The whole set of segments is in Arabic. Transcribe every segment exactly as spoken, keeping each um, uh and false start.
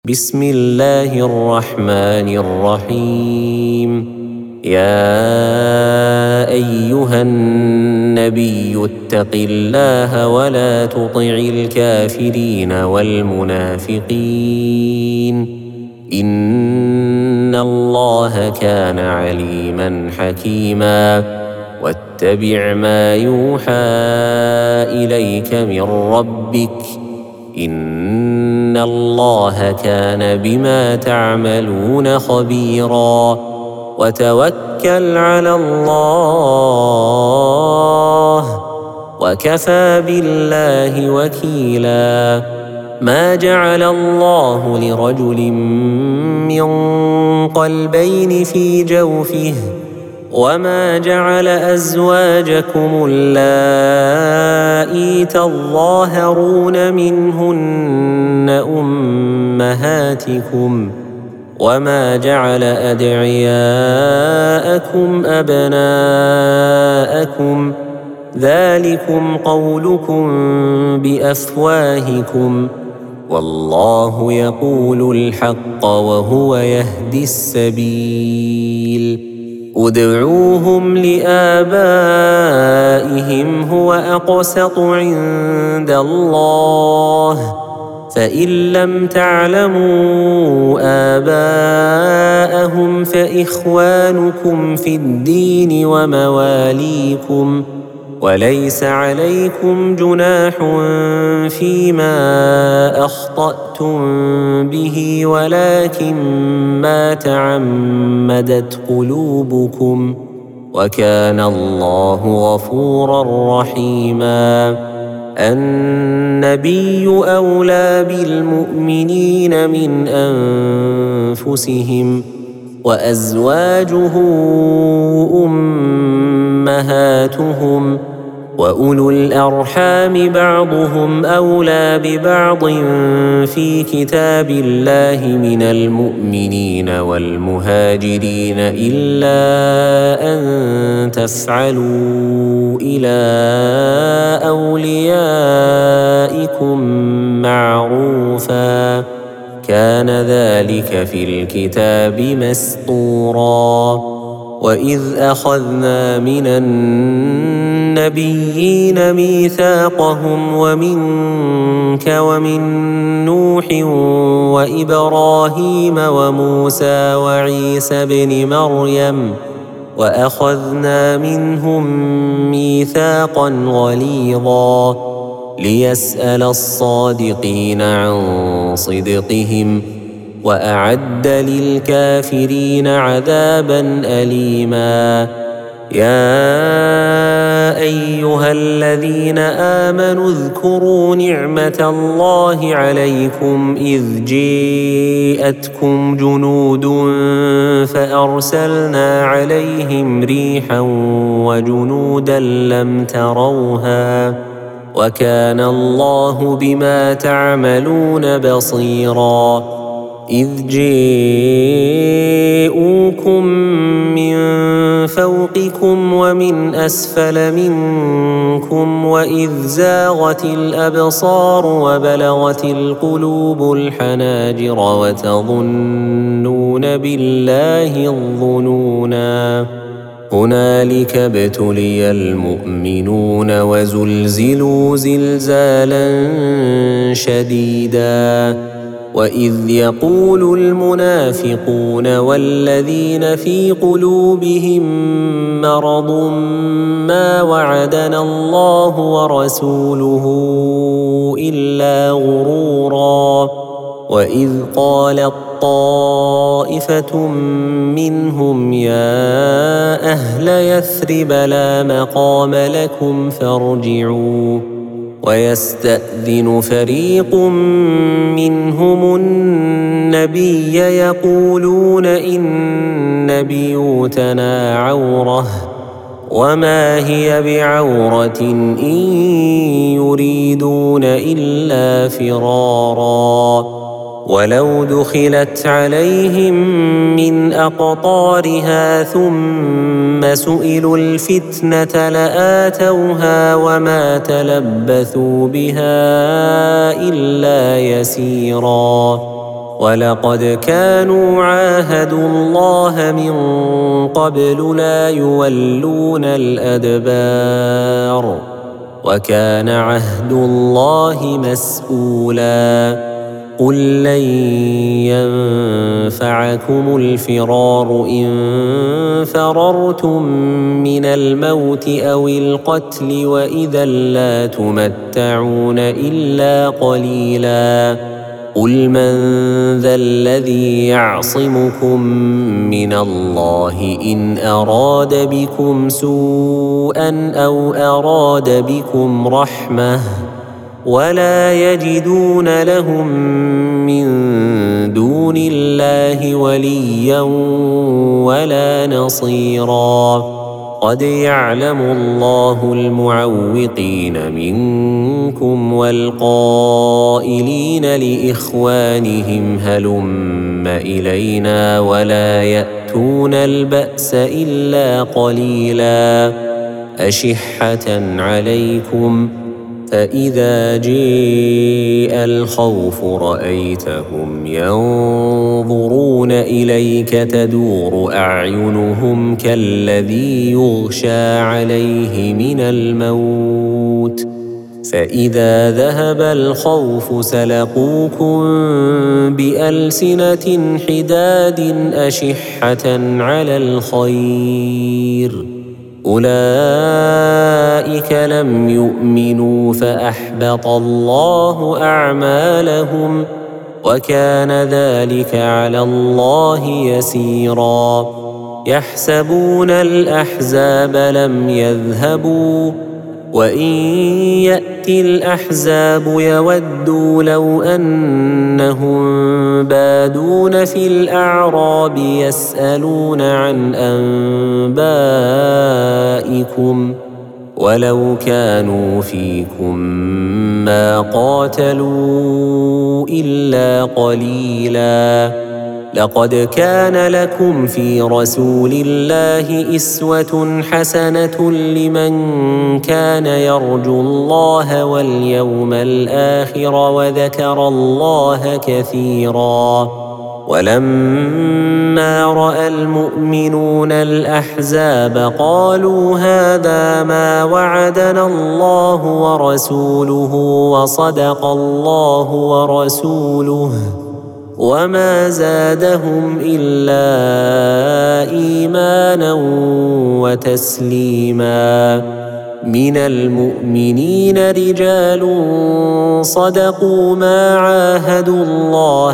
بسم الله الرحمن الرحيم. يا أيها النبي اتق الله ولا تطع الكافرين والمنافقين إن الله كان عليما حكيما. واتبع ما يوحى إليك من ربك إن الله كان بما تعملون خبيرا. وتوكل على الله وكفى بالله وكيلا. ما جعل الله لرجل من قلبين في جوفه وما جعل أزواجكم اللائي تظاهرون منهن أمهاتكم وما جعل أدعياءكم أبناءكم ذلكم قولكم بأفواهكم والله يقول الحق وهو يهدي السبيل. ادعوهم لآبائهم هو أقسط عند الله فإن لم تعلموا آباءهم فإخوانكم في الدين ومواليكم وليس عليكم جناح فيما أخطأتم به ولكن ما تعمدت قلوبكم وكان الله غفورا رحيما. النبي أولى بالمؤمنين من أنفسهم وأزواجه أمهاتهم وأولو الأرحام بعضهم أولى ببعض في كتاب الله من المؤمنين والمهاجرين إلا أن تفعلوا إلى أوليائكم معروفا كان ذلك في الكتاب مسطورا. وإذ أخذنا من النبيين ميثاقهم ومنك ومن نوح وإبراهيم وموسى وعيسى ابن مريم وأخذنا منهم ميثاقا غليظا ليسأل الصادقين عن صدقهم وأعد للكافرين عذابا أليما. يا أيها الذين آمنوا اذكروا نعمة الله عليكم إذ جاءتكم جنود فأرسلنا عليهم ريحا وجنودا لم تروها وكان الله بما تعملون بصيرا. إذ جاءوكم من فوقكم ومن أسفل منكم وإذ زاغت الأبصار وبلغت القلوب الحناجر وتظنون بالله الظنونا. هنالك ابتلي المؤمنون وزلزلوا زلزالا شديدا. وإذ يقول المنافقون والذين في قلوبهم مرض ما وعدنا الله ورسوله إلا غرورا. وإذ قالت طائفة منهم يا أهل يثرب لا مقام لكم فارجعوا ويستأذن فريق منهم النبي يقولون إن بيوتنا عورة وما هي بعورة إن يريدون إلا فرارا. ولو دخلت عليهم من أقطارها ثم سئلوا الفتنة لآتوها وما تلبثوا بها إلا يسيرا ولقد كانوا عاهدوا الله من قبل لا يولون الأدبار وكان عهد الله مسؤولا قل لن ينفعكم الفرار إن فررتم من الموت أو القتل وإذا لا تمتعون إلا قليلا قل من ذا الذي يعصمكم من الله إن أراد بكم سوءا أو أراد بكم رحمة ولا يجدون لهم من دون الله وليا ولا نصيرا قد يعلم الله المعوقين منكم والقائلين لإخوانهم هلم إلينا ولا يأتون البأس إلا قليلا أشحة عليكم فإذا جاء الخوف رأيتهم ينظرون إليك تدور أعينهم كالذي يغشى عليه من الموت فإذا ذهب الخوف سلقوكم بألسنة حداد أشحة على الخير أولئك لم يؤمنوا فأحبط الله أعمالهم وكان ذلك على الله يسيرا يحسبون الأحزاب لم يذهبوا وإن يأتي الأحزاب يودوا لو أنهم بادون في الأعراب يسألون عن أنبائكم ولو كانوا فيكم ما قاتلوا إلا قليلا لقد كان لكم في رسول الله أسوة حسنة لمن كان يرجو الله واليوم الآخر وذكر الله كثيرا ولما رأى المؤمنون الأحزاب قالوا هذا ما وعدنا الله ورسوله وصدق الله ورسوله وما زادهم إلا إيمانا وتسليما من المؤمنين رجال صدقوا ما عاهدوا الله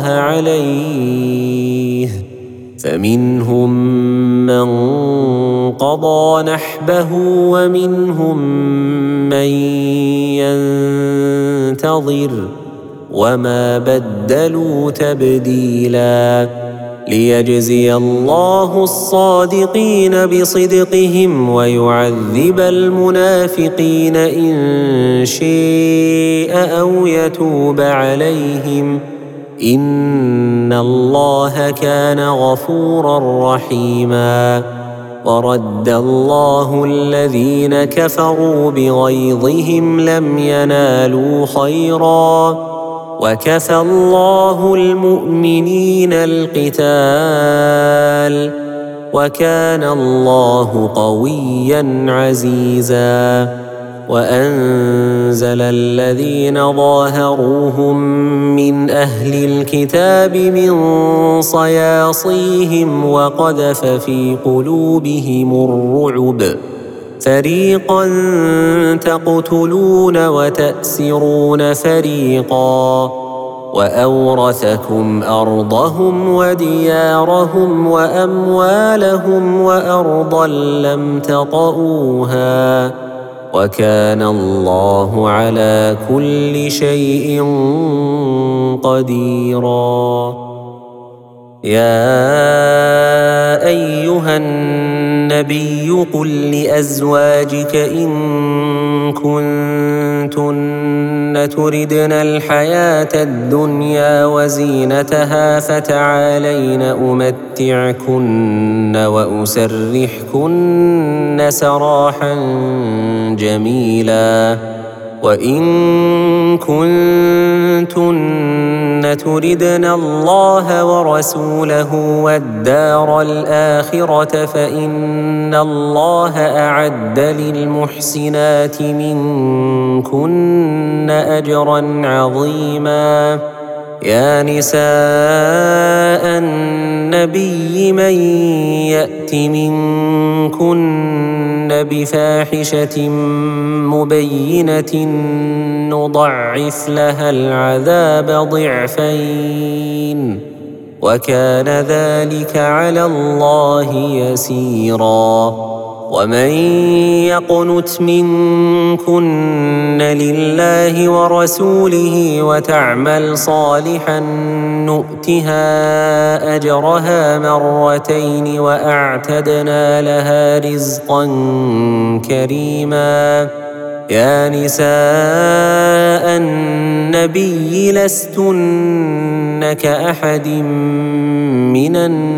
عليه فمنهم من قضى نحبه ومنهم من ينتظر وما بدلوا تبديلا ليجزي الله الصادقين بصدقهم ويعذب المنافقين إن شاء أو يتوب عليهم إن الله كان غفورا رحيما ورد الله الذين كفروا بغيظهم لم ينالوا خيرا وكفى الله المؤمنين القتال وكان الله قويا عزيزا وأنزل الذين ظاهروهم من أهل الكتاب من صياصيهم وقذف في قلوبهم الرعب فريقا تقتلون وتأسرون فريقا وأورثكم أرضهم وديارهم وأموالهم وأرضا لم تطئوها وكان الله على كل شيء قديرا يا أيها النبي قل لأزواجك إن كنتن تردن الحياة الدنيا وزينتها فتعالين أمتعكن وأسرحكن سراحا جميلا وإن كنتن تردن الله ورسوله والدار الآخرة فإن الله أعد للمحسنات منكن أجرا عظيما. يا نساء النبي من يأت منكن بفاحشة مبينة نضعف لها العذاب ضعفين وكان ذلك على الله يسيرا. ومن يقنت منكن لله ورسوله وتعمل صالحا نؤتها أجرها مرتين وأعتدنا لها رزقا كريما. يا نساء النبي لستن كأحد من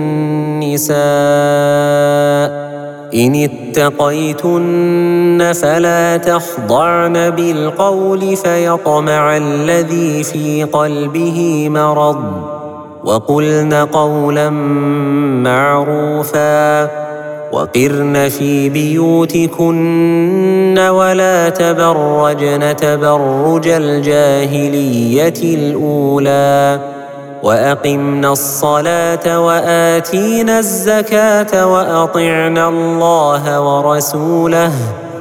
النساء إن اتقيتن فلا تخضعن بالقول فيطمع الذي في قلبه مرض وقلن قولا معروفا. وقرن في بيوتكن ولا تبرجن تبرج الجاهلية الأولى وأقمنا الصلاة وآتينا الزكاة وأطعنا الله ورسوله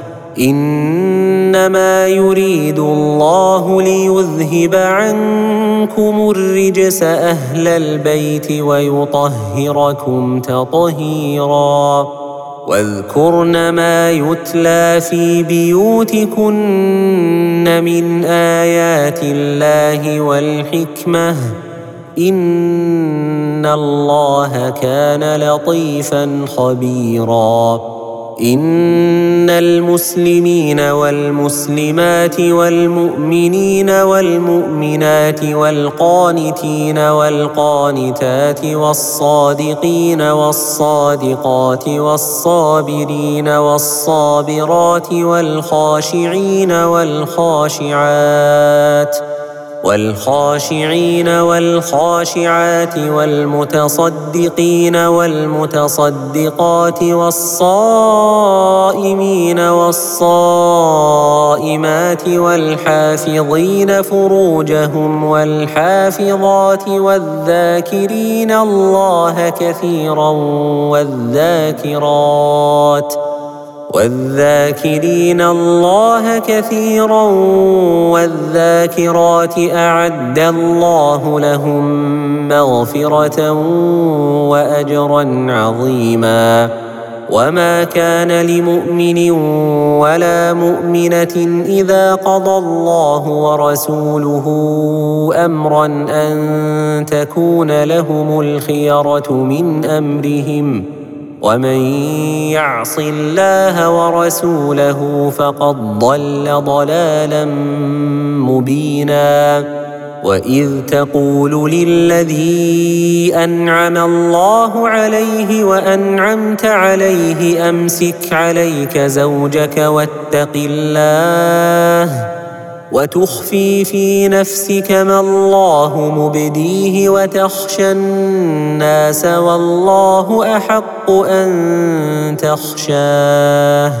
إنما يريد الله ليذهب عنكم الرجس أهل البيت ويطهركم تطهيرا. واذكرن ما يتلى في بيوتكن من آيات الله والحكمة إن الله كان لطيفا خبيرا. إن المسلمين والمسلمات والمؤمنين والمؤمنات والقانتين والقانتات والصادقين والصادقات والصابرين والصابرات والخاشعين والخاشعات والخاشعين والخاشعات والمتصدقين والمتصدقات والصائمين والصائمات والحافظين فروجهم والحافظات والذاكرين الله كثيرا والذاكرات والذاكرين الله كثيرا والذاكرات أعد الله لهم مغفرة وأجرا عظيما. وما كان لمؤمن ولا مؤمنة إذا قضى الله ورسوله أمرا أن تكون لهم الخيرة من أمرهم ومن يعص الله ورسوله فقد ضل ضلالا مبينا. وإذ تقول للذي أنعم الله عليه وأنعمت عليه أمسك عليك زوجك واتق الله وتخفي في نفسك ما الله مبديه وتخشى الناس والله أحق أن تخشاه.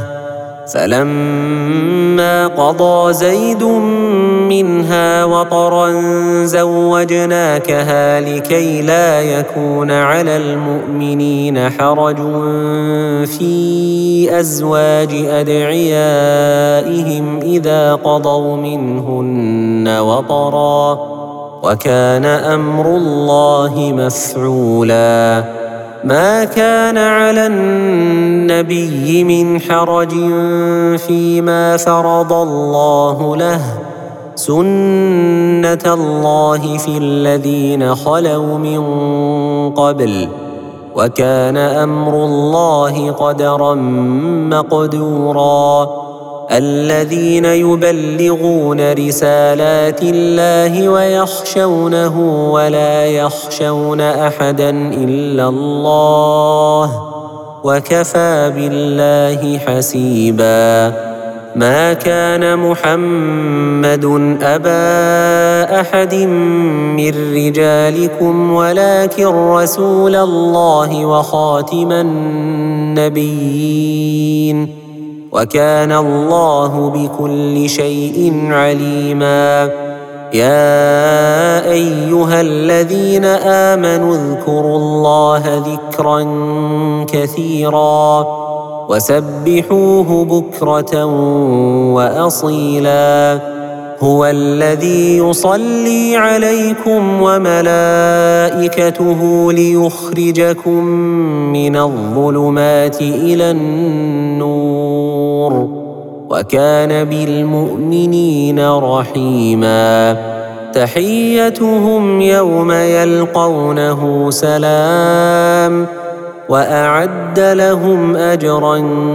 فلما قضى زيد منها وطرا زوجناكها لكي لا يكون على المؤمنين حرج في أزواج أدعيائهم إذا قضوا منهن وطرا وكان أمر الله مفعولا. ما كان على النبي من حرج فيما فرض الله له سنة الله في الذين خلوا من قبل وكان أمر الله قدرا مقدورا. الذين يبلغون رسالات الله ويخشونه ولا يخشون أحدا إلا الله وكفى بالله حسيبا. ما كان محمد أبا أحد من رجالكم ولكن رسول الله وخاتم النبيين وكان الله بكل شيء عليما. يا أيها الذين آمنوا اذكروا الله ذكرا كثيرا وسبحوه بكرة وأصيلا. هو الذي يصلي عليكم وملائكته ليخرجكم من الظلمات إلى النور وكان بالمؤمنين رحيما. تحيتهم يوم يلقونه سلام وأعد لهم أجرا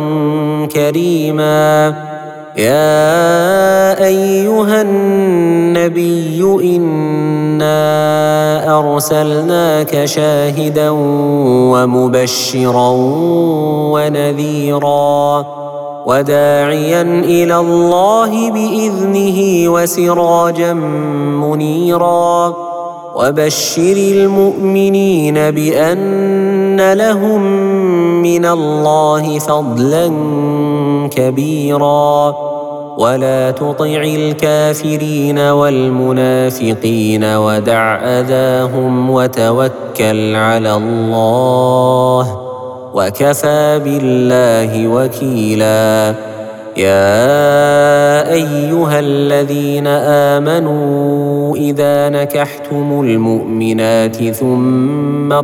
كريما. يا أيها النبي إنا أرسلناك شاهدا ومبشرا ونذيرا وداعيا إلى الله بإذنه وسراجا منيرا. وبشر المؤمنين بأن لهم من الله فضلا كبيرا. ولا تطع الكافرين والمنافقين ودع أذاهم وتوكل على الله وكفى بالله وكيلا. يا أيها الذين آمنوا إذا نكحتم المؤمنات ثم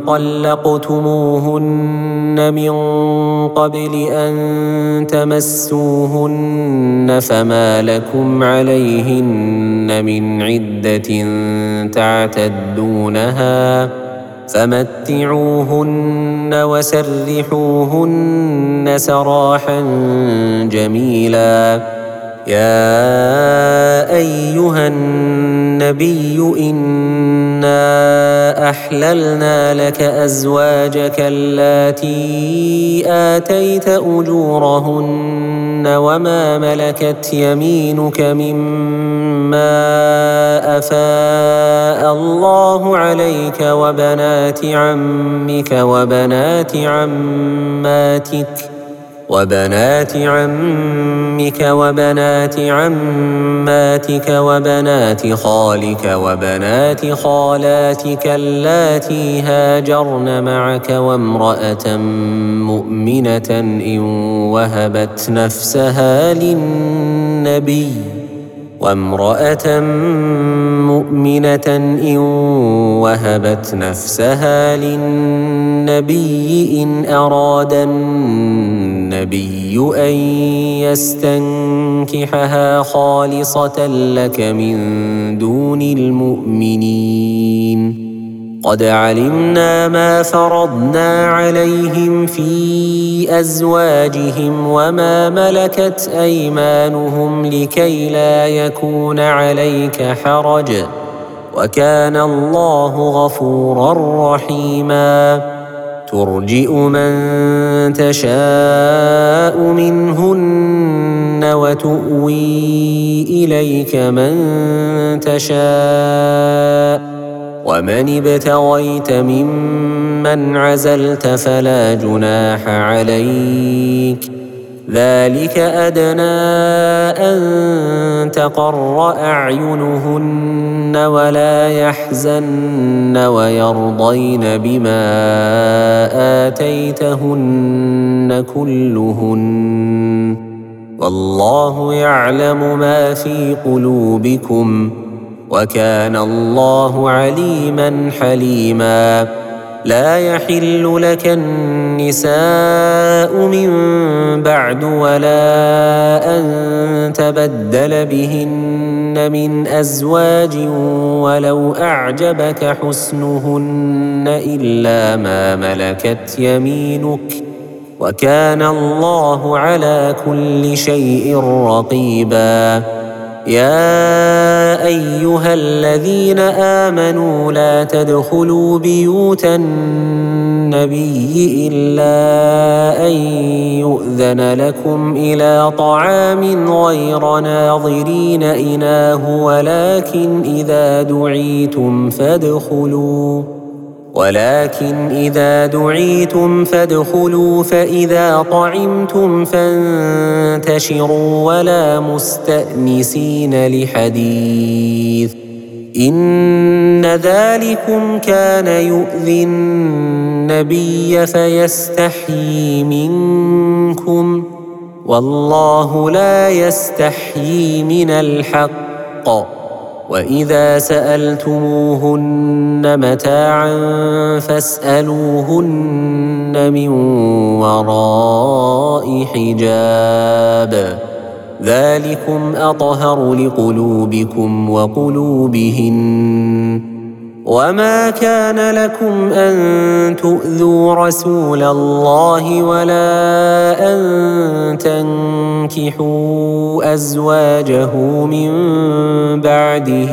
طلقتموهن من قبل أن تمسوهن فما لكم عليهن من عدة تعتدونها فمتعوهن وسرحوهن سراحا جميلا. يا أيها النبي إنا أحللنا لك أزواجك اللاتي آتيت أجورهن وما ملكت يمينك مما أفاء الله عليك وبنات عمك وبنات عماتك وبنات عمك وبنات عماتك وبنات خالك وبنات خالاتك اللاتي هاجرن معك وامرأة مؤمنة إن وهبت نفسها للنبي وامرأة مؤمنة إن وهبت نفسها للنبي إن أراد النبي أن يستنكحها خالصة لك من دون المؤمنين. قد علمنا ما فرضنا عليهم في أزواجهم وما ملكت أيمانهم لكي لا يكون عليك حرج وكان الله غفورا رحيما. ترجئ من تشاء منهن وتؤوي إليك من تشاء ومن ابتغيت ممن عزلت فلا جناح عليك. ذلك أدنى أن تقر أعينهن ولا يحزن ويرضين بما آتيتهن كلهن والله يعلم ما في قلوبكم وكان الله عليما حليما. لا يحل لك النساء من بعد ولا أن تبدل بهن من أزواج ولو أعجبك حسنهن إلا ما ملكت يمينك وكان الله على كل شيء رقيبا. يا أيها الذين آمنوا لا تدخلوا بيوت النبي إلا أن يؤذن لكم إلى طعام غير ناظرين إناه ولكن إذا دعيتم فادخلوا ولكن إذا دعيتم فادخلوا فإذا طعمتم فانتشروا ولا مستأنسين لحديث إن ذلكم كان يؤذي النبي فيستحيي منكم والله لا يستحيي من الحق وإذا سألتموهن متاعا فاسألوهن من وراء حجاب ذلكم أطهر لقلوبكم وقلوبهن وما كان لكم أن تؤذوا رسول الله ولا أن تنكحوا أزواجه من بعده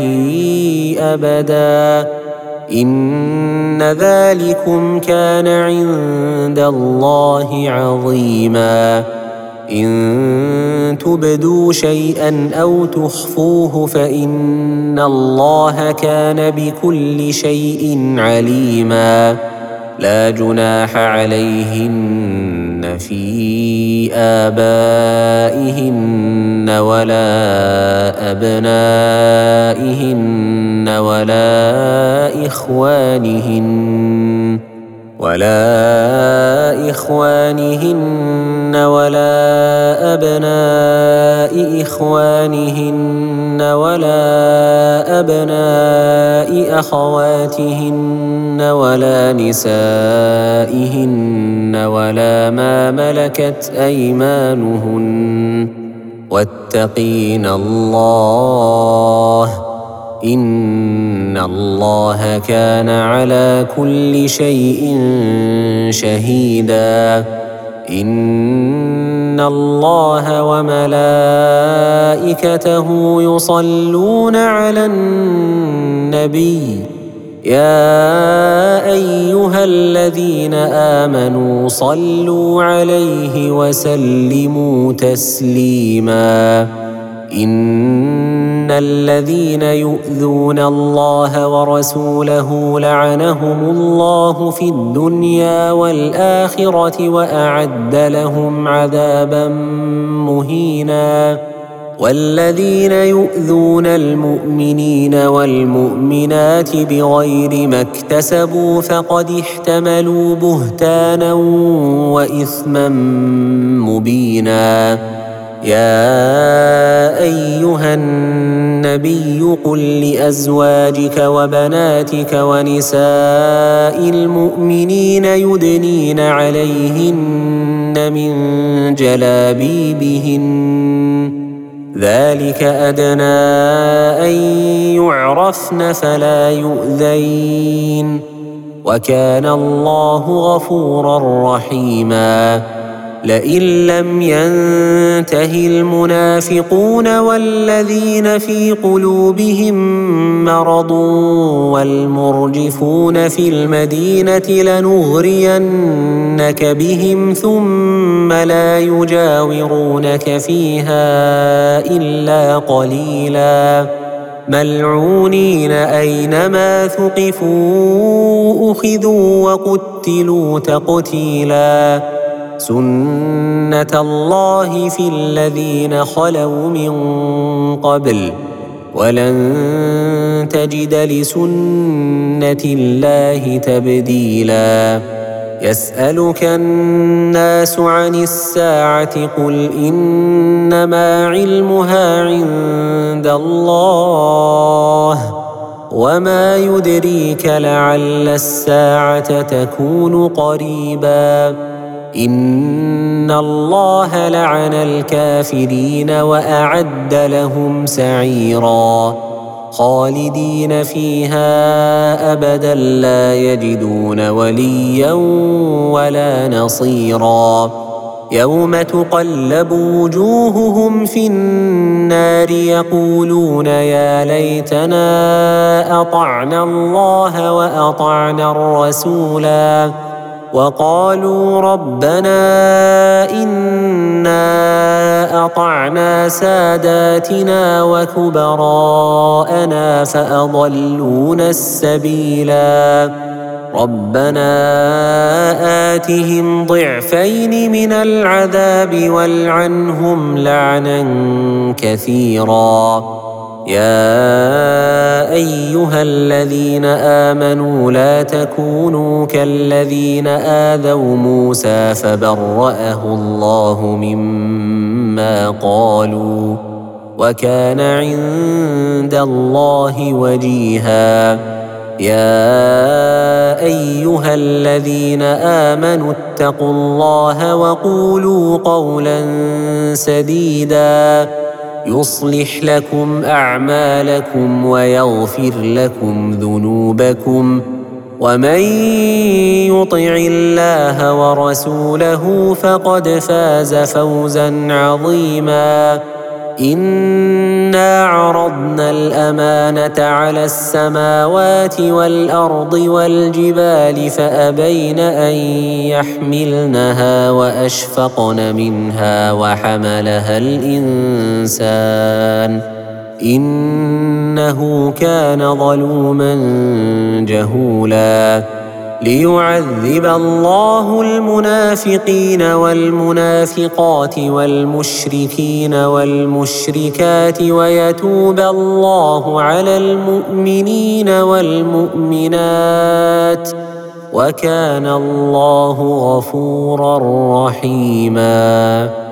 أبدا إن ذلكم كان عند الله عظيما إن تبدوا شيئا أو تخفوه فإن الله كان بكل شيء عليما لا جناح عليهن في آبائهن ولا أبنائهن ولا إخوانهن ولا إخوانهن ولا أبناء إخوانهن ولا أبناء أخواتهن ولا نسائهن ولا ما ملكت أيمانهن واتقين الله إن الله كان على كل شيء شهيدا إن الله وملائكته يصلون على النبي يا أيها الذين آمنوا صلوا عليه وسلموا تسليما إن الذين يؤذون الله ورسوله لعنهم الله في الدنيا والآخرة وأعد لهم عذابا مهينا والذين يؤذون المؤمنين والمؤمنات بغير ما اكتسبوا فقد احتملوا بهتانا وإثما مبينا يا أيها النبي قل لأزواجك وبناتك ونساء المؤمنين يدنين عليهن من جلابيبهن ذلك أدنى أن يعرفن فلا يؤذين وكان الله غفورا رحيما لئن لم ينته المنافقون والذين في قلوبهم مرض والمرجفون في المدينة لنغرينك بهم ثم لا يجاورونك فيها إلا قليلا ملعونين أينما ثقفوا أخذوا وقتلوا تقتيلا سنة الله في الذين خلوا من قبل ولن تجد لسنة الله تبديلا يسألك الناس عن الساعة قل إنما علمها عند الله وما يدريك لعل الساعة تكون قريبا إن الله لعن الكافرين وأعد لهم سعيرا خالدين فيها أبدا لا يجدون وليا ولا نصيرا يوم تقلب وجوههم في النار يقولون يا ليتنا أطعنا الله وأطعنا الرسولا وقالوا ربنا إنا أطعنا ساداتنا وكبراءنا فأضلونا السبيلا ربنا آتهم ضعفين من العذاب والعنهم لعنا كثيرا يا أيها الذين آمنوا لا تكونوا كالذين آذوا موسى فبرأه الله مما قالوا وكان عند الله وجيها يا أيها الذين آمنوا اتقوا الله وقولوا قولا سديدا يصلح لكم أعمالكم ويغفر لكم ذنوبكم ومن يطع الله ورسوله فقد فاز فوزا عظيما إنا عرضنا الأمانة على السماوات والأرض والجبال فأبين أن يحملنها وأشفقن منها وحملها الإنسان إنه كان ظلوما جهولا ليعذب الله المنافقين والمنافقات والمشركين والمشركات ويتوب الله على المؤمنين والمؤمنات وكان الله غفورا رحيما.